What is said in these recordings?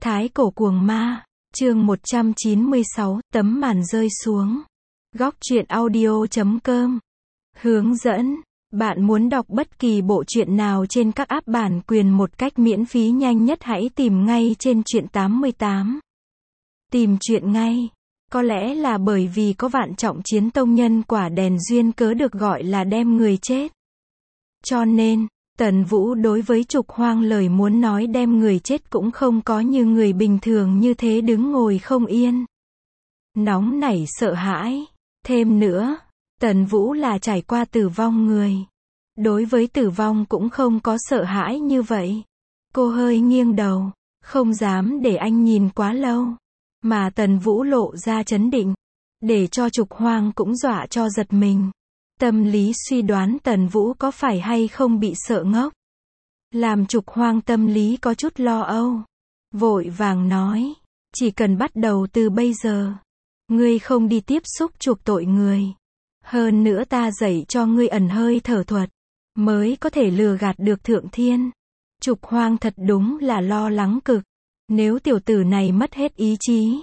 Thái cổ cuồng ma, chương 196, tấm màn rơi xuống. Góc truyện audio.com. Hướng dẫn, bạn muốn đọc bất kỳ bộ truyện nào trên các app bản quyền một cách miễn phí nhanh nhất hãy tìm ngay trên truyện 88. Tìm truyện ngay. Có lẽ là bởi vì có vạn trọng chiến tông nhân quả đèn duyên cớ được gọi là đem người chết. Cho nên, Tần Vũ đối với Trục Hoang lời muốn nói đem người chết cũng không có như người bình thường như thế đứng ngồi không yên. Nóng nảy sợ hãi. Thêm nữa, Tần Vũ là trải qua tử vong người. Đối với tử vong cũng không có sợ hãi như vậy. Cô hơi nghiêng đầu, không dám để anh nhìn quá lâu. Mà Tần Vũ lộ ra trấn định, để cho Trục Hoang cũng dọa cho giật mình. Tâm lý suy đoán Tần Vũ có phải hay không bị sợ ngốc. Làm Trục Hoang tâm lý có chút lo âu. Vội vàng nói, chỉ cần bắt đầu từ bây giờ. Ngươi không đi tiếp xúc chuộc tội người. Hơn nữa ta dạy cho ngươi ẩn hơi thở thuật. Mới có thể lừa gạt được Thượng Thiên. Trục Hoang thật đúng là lo lắng cực. Nếu tiểu tử này mất hết ý chí.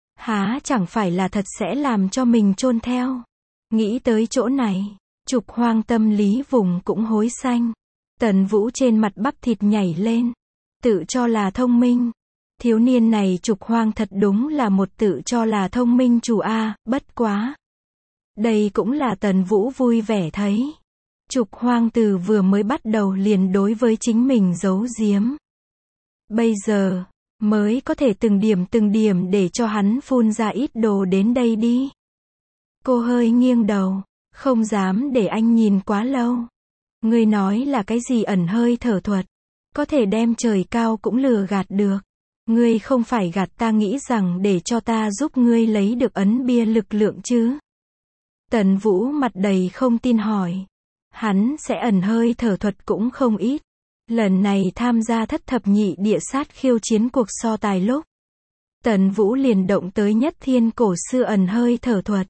Há chẳng phải là thật sẽ làm cho mình chôn theo. Nghĩ tới chỗ này, Trục Hoang tâm lý vùng cũng hối xanh. Tần Vũ trên mặt bắp thịt nhảy lên. Tự cho là thông minh. Thiếu niên này Trục Hoang thật đúng là một tự cho là thông minh chủ a, bất quá. Đây cũng là Tần Vũ vui vẻ thấy. Trục Hoang từ vừa mới bắt đầu liền đối với chính mình giấu giếm. Bây giờ, mới có thể từng điểm để cho hắn phun ra ít đồ đến đây đi. Cô hơi nghiêng đầu, không dám để anh nhìn quá lâu. Ngươi nói là cái gì ẩn hơi thở thuật? Có thể đem trời cao cũng lừa gạt được. Ngươi không phải gạt ta nghĩ rằng để cho ta giúp ngươi lấy được ấn bia lực lượng chứ? Tần Vũ mặt đầy không tin hỏi. Hắn sẽ ẩn hơi thở thuật cũng không ít. Lần này tham gia thất thập nhị địa sát khiêu chiến cuộc so tài lúc. Tần Vũ liền động tới nhất thiên cổ xưa ẩn hơi thở thuật.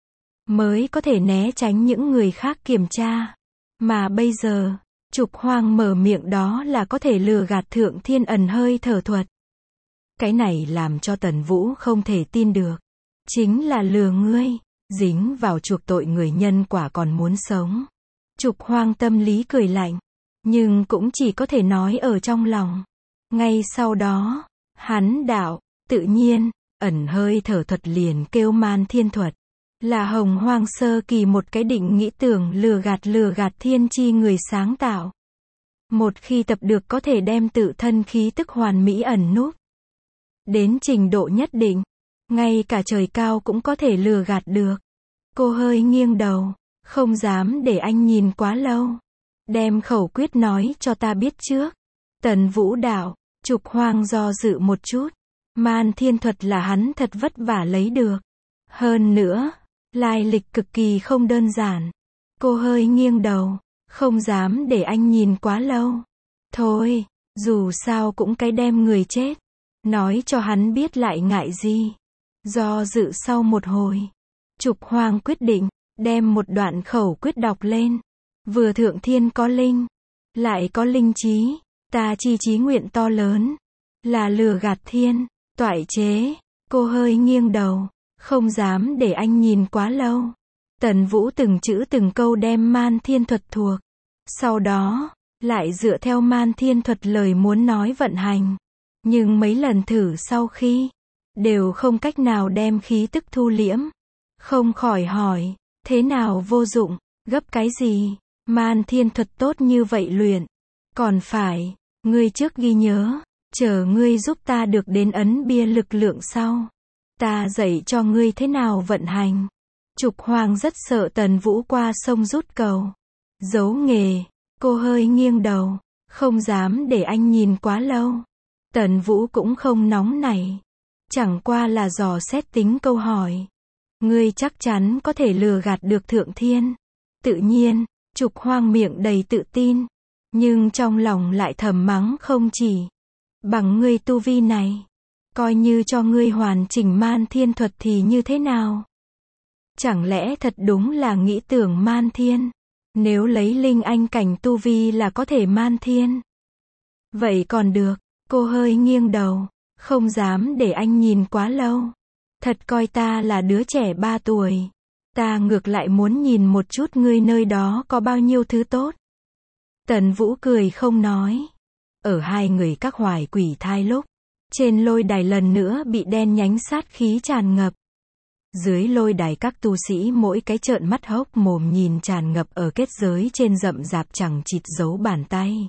Mới có thể né tránh những người khác kiểm tra. Mà bây giờ, Trục Hoang mở miệng đó là có thể lừa gạt Thượng Thiên ẩn hơi thở thuật. Cái này làm cho Tần Vũ không thể tin được. Chính là lừa ngươi, dính vào chuộc tội người nhân quả còn muốn sống. Trục Hoang tâm lý cười lạnh, nhưng cũng chỉ có thể nói ở trong lòng. Ngay sau đó, hắn đạo, tự nhiên, ẩn hơi thở thuật liền kêu man thiên thuật. Là Hồng Hoang sơ kỳ một cái định nghĩ tưởng lừa gạt thiên chi người sáng tạo. Một khi tập được có thể đem tự thân khí tức hoàn mỹ ẩn núp. Đến trình độ nhất định, ngay cả trời cao cũng có thể lừa gạt được. Cô hơi nghiêng đầu, không dám để anh nhìn quá lâu. Đem khẩu quyết nói cho ta biết trước. Tần Vũ đạo, Trục Hoang do dự một chút. Man thiên thuật là hắn thật vất vả lấy được. Hơn nữa, lai lịch cực kỳ không đơn giản. Cô hơi nghiêng đầu, không dám để anh nhìn quá lâu. Thôi, dù sao cũng cái đem người chết. Nói cho hắn biết lại ngại gì. Do dự sau một hồi, Trục Hoang quyết định, đem một đoạn khẩu quyết đọc lên. Vừa Thượng Thiên có linh, lại có linh trí, ta chi chí nguyện to lớn, là lừa gạt thiên, toại chế. Cô hơi nghiêng đầu, không dám để anh nhìn quá lâu. Tần Vũ từng chữ từng câu đem man thiên thuật thuộc. Sau đó, lại dựa theo man thiên thuật lời muốn nói vận hành. Nhưng mấy lần thử sau khi, đều không cách nào đem khí tức thu liễm. Không khỏi hỏi, thế nào vô dụng, gấp cái gì, man thiên thuật tốt như vậy luyện. Còn phải, ngươi trước ghi nhớ, chờ ngươi giúp ta được đến ấn bia lực lượng sau. Ta dạy cho ngươi thế nào vận hành. Trục Hoang rất sợ Tần Vũ qua sông rút cầu. Giấu nghề, cô hơi nghiêng đầu, không dám để anh nhìn quá lâu. Tần Vũ cũng không nóng nảy. Chẳng qua là dò xét tính câu hỏi. Ngươi chắc chắn có thể lừa gạt được Thượng Thiên. Tự nhiên, Trục Hoang miệng đầy tự tin. Nhưng trong lòng lại thầm mắng không chỉ. Bằng ngươi tu vi này. Coi như cho ngươi hoàn chỉnh man thiên thuật thì như thế nào? Chẳng lẽ thật đúng là nghĩ tưởng man thiên? Nếu lấy linh anh cảnh tu vi là có thể man thiên. Vậy còn được, cô hơi nghiêng đầu. Không dám để anh nhìn quá lâu. Thật coi ta là đứa trẻ 3 tuổi. Ta ngược lại muốn nhìn một chút ngươi nơi đó có bao nhiêu thứ tốt. Tần Vũ cười không nói. Ở hai người các hoài quỷ thai lúc, trên lôi đài lần nữa bị đen nhánh sát khí tràn ngập. Dưới lôi đài các tu sĩ mỗi cái trợn mắt hốc mồm nhìn tràn ngập ở kết giới trên rậm rạp chẳng chịt dấu bàn tay.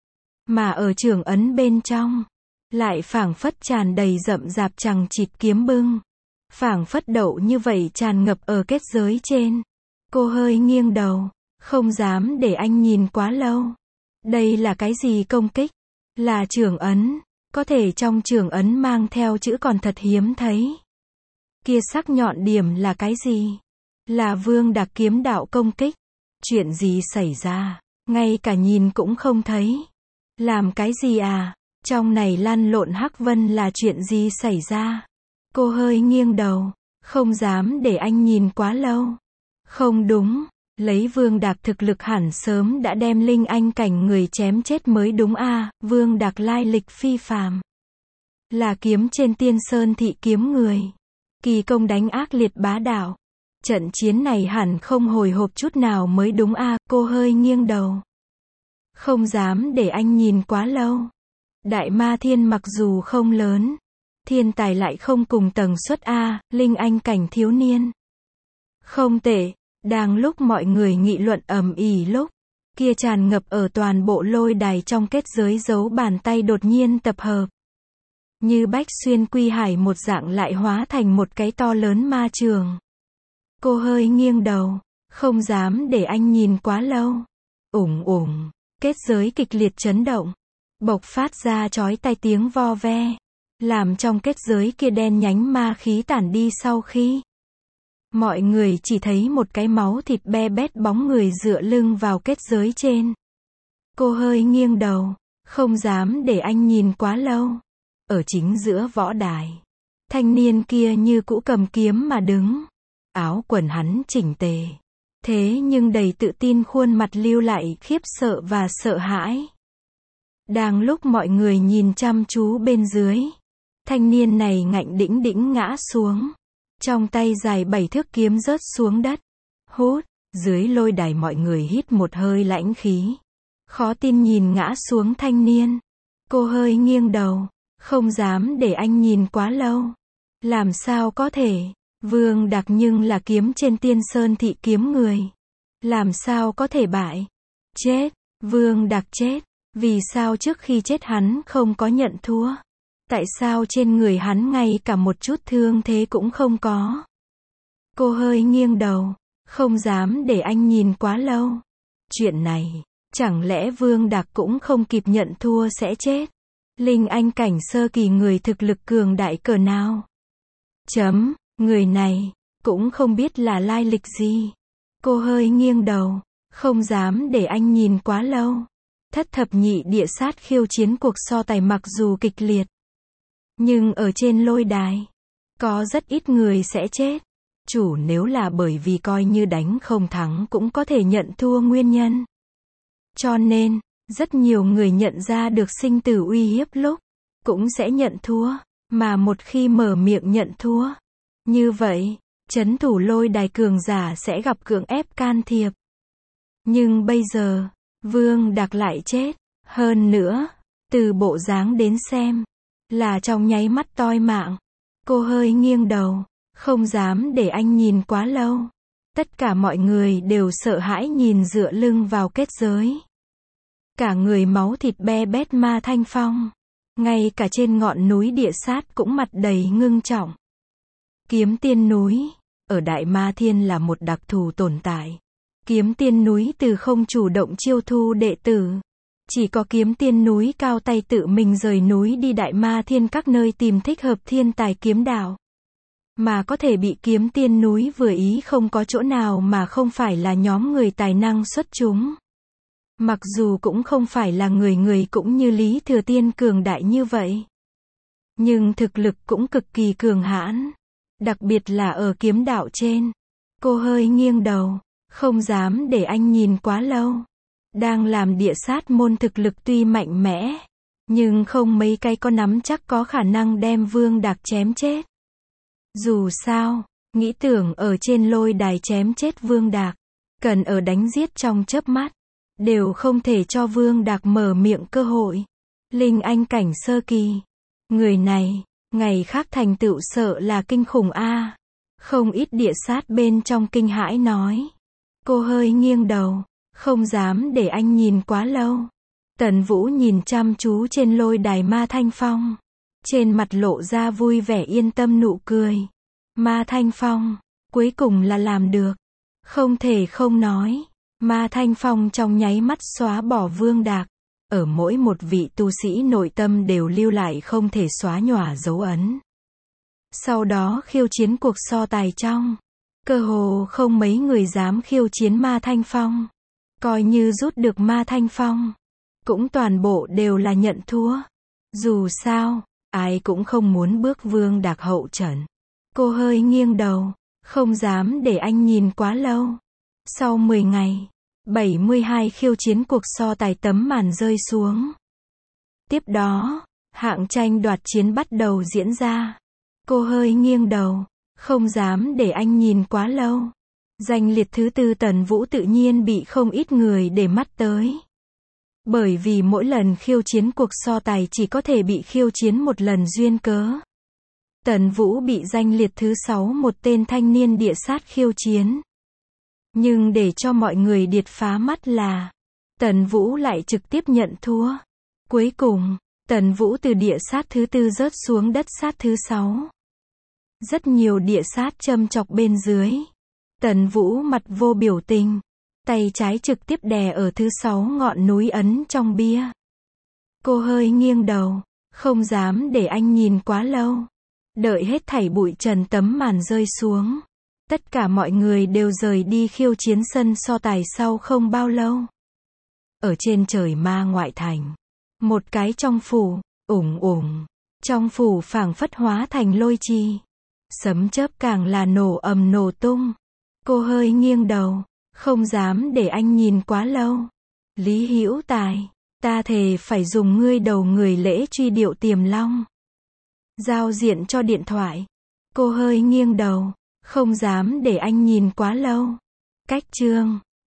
Mà ở trường ấn bên trong, lại phảng phất tràn đầy rậm rạp chẳng chịt kiếm bưng. Phảng phất đậu như vậy tràn ngập ở kết giới trên. Cô hơi nghiêng đầu, không dám để anh nhìn quá lâu. Đây là cái gì công kích? Là trường ấn, có thể trong trường ấn mang theo chữ còn thật hiếm thấy. Kia sắc nhọn điểm là cái gì? Là Vương Đặc kiếm đạo công kích. Chuyện gì xảy ra? Ngay cả nhìn cũng không thấy. Làm cái gì à? Trong này lăn lộn hắc vân là chuyện gì xảy ra? Cô hơi nghiêng đầu, không dám để anh nhìn quá lâu. Không đúng, lấy Vương Đặc thực lực hẳn sớm đã đem linh anh cảnh người chém chết mới đúng a. Vương Đặc lai lịch phi phàm. Là kiếm trên Tiên Sơn thị kiếm người. Kỳ công đánh ác liệt bá đạo. Trận chiến này hẳn không hồi hộp chút nào mới đúng a. Cô hơi nghiêng đầu. Không dám để anh nhìn quá lâu. Đại Ma Thiên mặc dù không lớn, thiên tài lại không cùng tầng suất a, linh anh cảnh thiếu niên. Không tệ. Đang lúc mọi người nghị luận ầm ĩ lúc, kia tràn ngập ở toàn bộ lôi đài trong kết giới dấu bàn tay đột nhiên tập hợp. Như Bách Xuyên Quy Hải một dạng lại hóa thành một cái to lớn ma trường. Cô hơi nghiêng đầu, không dám để anh nhìn quá lâu. Ủng ủng, kết giới kịch liệt chấn động, bộc phát ra chói tai tiếng vo ve, làm trong kết giới kia đen nhánh ma khí tản đi sau khi. Mọi người chỉ thấy một cái máu thịt be bét bóng người dựa lưng vào kết giới trên. Cô hơi nghiêng đầu, không dám để anh nhìn quá lâu. Ở chính giữa võ đài, thanh niên kia như cũ cầm kiếm mà đứng. Áo quần hắn chỉnh tề. Thế nhưng đầy tự tin khuôn mặt lưu lại khiếp sợ và sợ hãi. Đang lúc mọi người nhìn chăm chú bên dưới, thanh niên này ngạnh đĩnh đĩnh ngã xuống. Trong tay dài 7 thước kiếm rớt xuống đất. Hút, dưới lôi đài mọi người hít một hơi lãnh khí. Khó tin nhìn ngã xuống thanh niên. Cô hơi nghiêng đầu, không dám để anh nhìn quá lâu. Làm sao có thể? Vương Đặc nhưng là kiếm trên Tiên Sơn thị kiếm người. Làm sao có thể bại? Chết, Vương Đặc chết. Vì sao trước khi chết hắn không có nhận thua? Tại sao trên người hắn ngay cả một chút thương thế cũng không có? Cô hơi nghiêng đầu, không dám để anh nhìn quá lâu. Chuyện này, chẳng lẽ Vương Đặc cũng không kịp nhận thua sẽ chết? Linh anh cảnh sơ kỳ người thực lực cường đại cỡ nào? Người này, cũng không biết là lai lịch gì. Cô hơi nghiêng đầu, không dám để anh nhìn quá lâu. Thất thập nhị địa sát khiêu chiến cuộc so tài mặc dù kịch liệt, nhưng ở trên lôi đài, có rất ít người sẽ chết. Chủ nếu là bởi vì coi như đánh không thắng cũng có thể nhận thua nguyên nhân. Cho nên, rất nhiều người nhận ra được sinh tử uy hiếp lúc, cũng sẽ nhận thua. Mà một khi mở miệng nhận thua, như vậy, trấn thủ lôi đài cường giả sẽ gặp cưỡng ép can thiệp. Nhưng bây giờ, Vương Đặc lại chết. Hơn nữa, từ bộ dáng đến xem, là trong nháy mắt toi mạng. Cô hơi nghiêng đầu, không dám để anh nhìn quá lâu. Tất cả mọi người đều sợ hãi nhìn dựa lưng vào kết giới. Cả người máu thịt be bét Ma Thanh Phong. Ngay cả trên ngọn núi địa sát cũng mặt đầy ngưng trọng. Kiếm tiên núi, ở Đại Ma Thiên là một đặc thù tồn tại. Kiếm tiên núi từ không chủ động chiêu thu đệ tử. Chỉ có kiếm tiên núi cao tay tự mình rời núi đi Đại Ma Thiên các nơi tìm thích hợp thiên tài kiếm đạo. Mà có thể bị kiếm tiên núi vừa ý không có chỗ nào mà không phải là nhóm người tài năng xuất chúng. Mặc dù cũng không phải là người cũng như Lý Thừa Tiên cường đại như vậy. Nhưng thực lực cũng cực kỳ cường hãn. Đặc biệt là ở kiếm đạo trên. Cô hơi nghiêng đầu, không dám để anh nhìn quá lâu. Đang làm địa sát môn thực lực tuy mạnh mẽ, Nhưng không mấy cái có nắm chắc có khả năng đem Vương Đạc chém chết. Dù sao, nghĩ tưởng ở trên lôi đài chém chết Vương Đạc, cần ở đánh giết trong chớp mắt, đều không thể cho Vương Đạc mở miệng cơ hội. Linh Anh cảnh sơ kỳ. Người này, ngày khác thành tựu sợ là kinh khủng a. Không ít địa sát bên trong kinh hãi nói. Cô hơi nghiêng đầu, không dám để anh nhìn quá lâu. Tần Vũ nhìn chăm chú trên lôi đài Ma Thanh Phong. Trên mặt lộ ra vui vẻ yên tâm nụ cười. Ma Thanh Phong, cuối cùng là làm được. Không thể không nói. Ma Thanh Phong trong nháy mắt xóa bỏ Vương Đạc. Ở mỗi một vị tu sĩ nội tâm đều lưu lại không thể xóa nhòa dấu ấn. Sau đó khiêu chiến cuộc so tài trong. Cơ hồ không mấy người dám khiêu chiến Ma Thanh Phong. Coi như rút được Ma Thanh Phong, cũng toàn bộ đều là nhận thua. Dù sao, ai cũng không muốn bước Vương Đạc hậu trận. Cô hơi nghiêng đầu, không dám để anh nhìn quá lâu. Sau 10 ngày, 72 khiêu chiến cuộc so tài tấm màn rơi xuống. Tiếp đó, hạng tranh đoạt chiến bắt đầu diễn ra. Cô hơi nghiêng đầu, không dám để anh nhìn quá lâu. Danh liệt thứ tư Tần Vũ tự nhiên bị không ít người để mắt tới. Bởi vì mỗi lần khiêu chiến cuộc so tài chỉ có thể bị khiêu chiến một lần duyên cớ. Tần Vũ bị danh liệt thứ 6 một tên thanh niên địa sát khiêu chiến. Nhưng để cho mọi người điệt phá mắt là, Tần Vũ lại trực tiếp nhận thua. Cuối cùng, Tần Vũ từ địa sát thứ tư rớt xuống đất sát thứ 6. Rất nhiều địa sát châm chọc bên dưới. Tần Vũ mặt vô biểu tình, tay trái trực tiếp đè ở thứ 6 ngọn núi ấn trong bia. Cô hơi nghiêng đầu, không dám để anh nhìn quá lâu. Đợi hết thảy bụi trần tấm màn rơi xuống. Tất cả mọi người đều rời đi khiêu chiến sân so tài sau không bao lâu. Ở trên trời ma ngoại thành, một cái trong phủ, trong phủ phảng phất hóa thành lôi chi. Sấm chớp càng là nổ ầm nổ tung. Cô hơi nghiêng đầu, không dám để anh nhìn quá lâu. Lý Hữu Tài, ta thề phải dùng ngươi đầu người lễ truy điệu Tiềm Long. Giao diện cho điện thoại. Cô hơi nghiêng đầu, không dám để anh nhìn quá lâu. Cách chương